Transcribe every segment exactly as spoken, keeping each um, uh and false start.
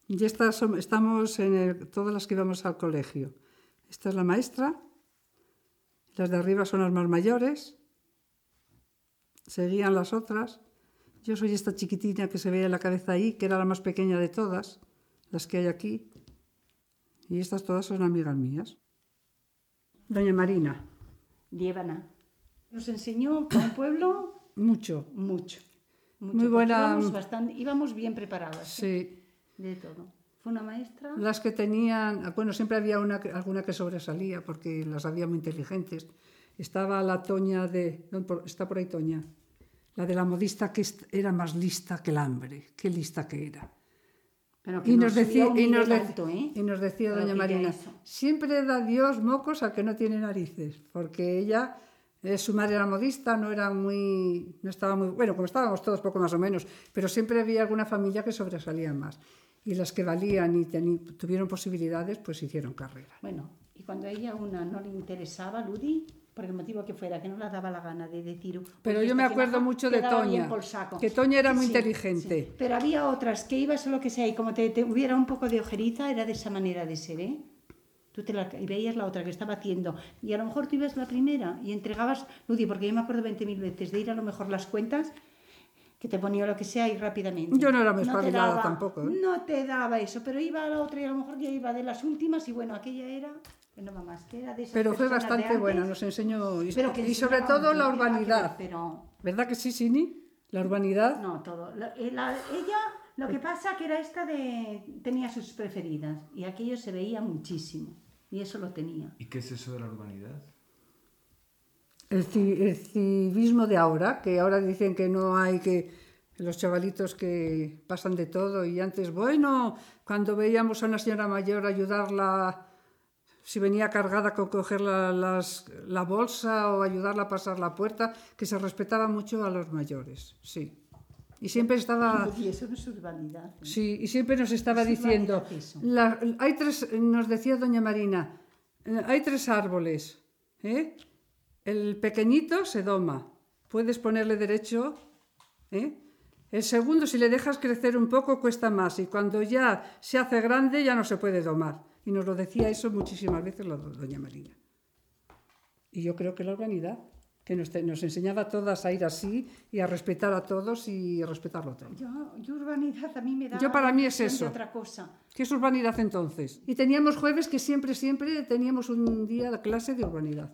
Y estas son, estamos en el, todas las que íbamos al colegio. Esta es la maestra, las de arriba son las más mayores, seguían las otras. Yo soy esta chiquitina que se ve en la cabeza ahí, que era la más pequeña de todas, las que hay aquí. Y estas todas son amigas mías. Doña Marina. Liébana. Nos enseñó para un pueblo... Mucho. Mucho. mucho Muy buena. Íbamos, bastante, íbamos bien preparadas. Sí. ¿eh? De todo. Fue una maestra... Las que tenían... Bueno, siempre había una, alguna que sobresalía, porque las había muy inteligentes. Estaba la Toña de... Está por ahí Toña. La de la modista, que era más lista que el hambre. Qué lista que era. Pero que y, nos nos decía, y, nos alto, ¿eh? y nos decía Pero doña Marina, siempre da Dios mocos al que no tiene narices, porque ella, eh, su madre era modista, no era muy, no estaba muy, bueno, como estábamos todos poco más o menos, pero siempre había alguna familia que sobresalía más. Y las que valían y ten, tuvieron posibilidades, pues hicieron carrera. Bueno, y cuando a ella una no le interesaba, Ludi, por el motivo que fuera, que no le daba la gana de decir... Pero yo me acuerdo mucho de Toña, que Toña era muy sí, inteligente. Sí. Pero había otras que ibas o lo que sea, y como te, te hubiera un poco de ojeriza, era de esa manera de ser, ¿eh? Tú te la, y veías la otra que estaba haciendo, y a lo mejor tú ibas la primera y entregabas, Ludi, porque yo me acuerdo veinte mil veces de ir a lo mejor las cuentas, que te ponía lo que sea y rápidamente. Yo no era muy no espabilada tampoco, ¿eh? No te daba eso, pero iba a la otra y a lo mejor ya iba de las últimas, y bueno, aquella era... No, mamás, que era de esas pero fue bastante antes, buena, nos enseñó, y, pero que y sobre todo la urbanidad. Ver, pero... ¿Verdad que sí, Sini? La urbanidad. No, todo. La, la, ella, lo que pasa que era esta de... Tenía sus preferidas, y aquello se veía muchísimo, y eso lo tenía. ¿Y qué es eso de la urbanidad? El, el civismo de ahora, que ahora dicen que no hay que... Los chavalitos que pasan de todo, y antes, bueno, cuando veíamos a una señora mayor ayudarla... Si venía cargada con coger la, las, la bolsa o ayudarla a pasar la puerta, que se respetaba mucho a los mayores, sí. Y siempre estaba... Y eso no es urbanidad. ¿eh? Sí, y siempre nos estaba diciendo... La, hay tres, nos decía doña Marina, hay tres árboles, ¿eh? El pequeñito se doma, puedes ponerle derecho, ¿eh? El segundo, si le dejas crecer un poco, cuesta más, y cuando ya se hace grande ya no se puede domar. Y nos lo decía eso muchísimas veces la doña Marina. Y yo creo que la urbanidad, que nos, te, nos enseñaba a todas a ir así y a respetar a todos y a respetarlo todo. Yo, yo urbanidad a mí me da... Yo para mí es eso. Otra cosa. ¿Qué es urbanidad entonces? Y teníamos jueves que siempre, siempre teníamos un día de clase de urbanidad.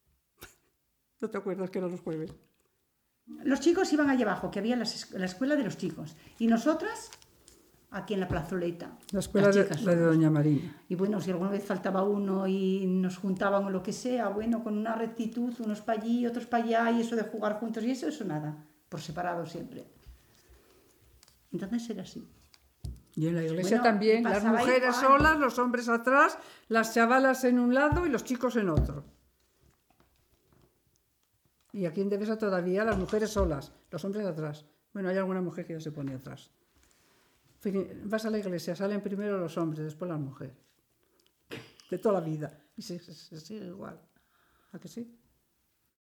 ¿No te acuerdas que eran los jueves? Los chicos iban allá abajo, que había las, la escuela de los chicos. Y nosotras... aquí en la plazoleta. La escuela de, la de doña Marina. Y bueno, si alguna vez faltaba uno y nos juntaban o lo que sea, bueno, con una rectitud, unos para allí, otros para allá, y eso de jugar juntos, y eso, eso nada, por separado siempre. Entonces era así. Y en la iglesia bueno, también, las mujeres igual. solas, los hombres atrás, las chavalas en un lado y los chicos en otro. Y aquí en Devesa todavía las mujeres solas, los hombres atrás. Bueno, hay alguna mujer que ya se pone atrás. Vas a la iglesia, salen primero los hombres, después las mujeres. De toda la vida. Y se, se, se sigue igual. ¿A que sí?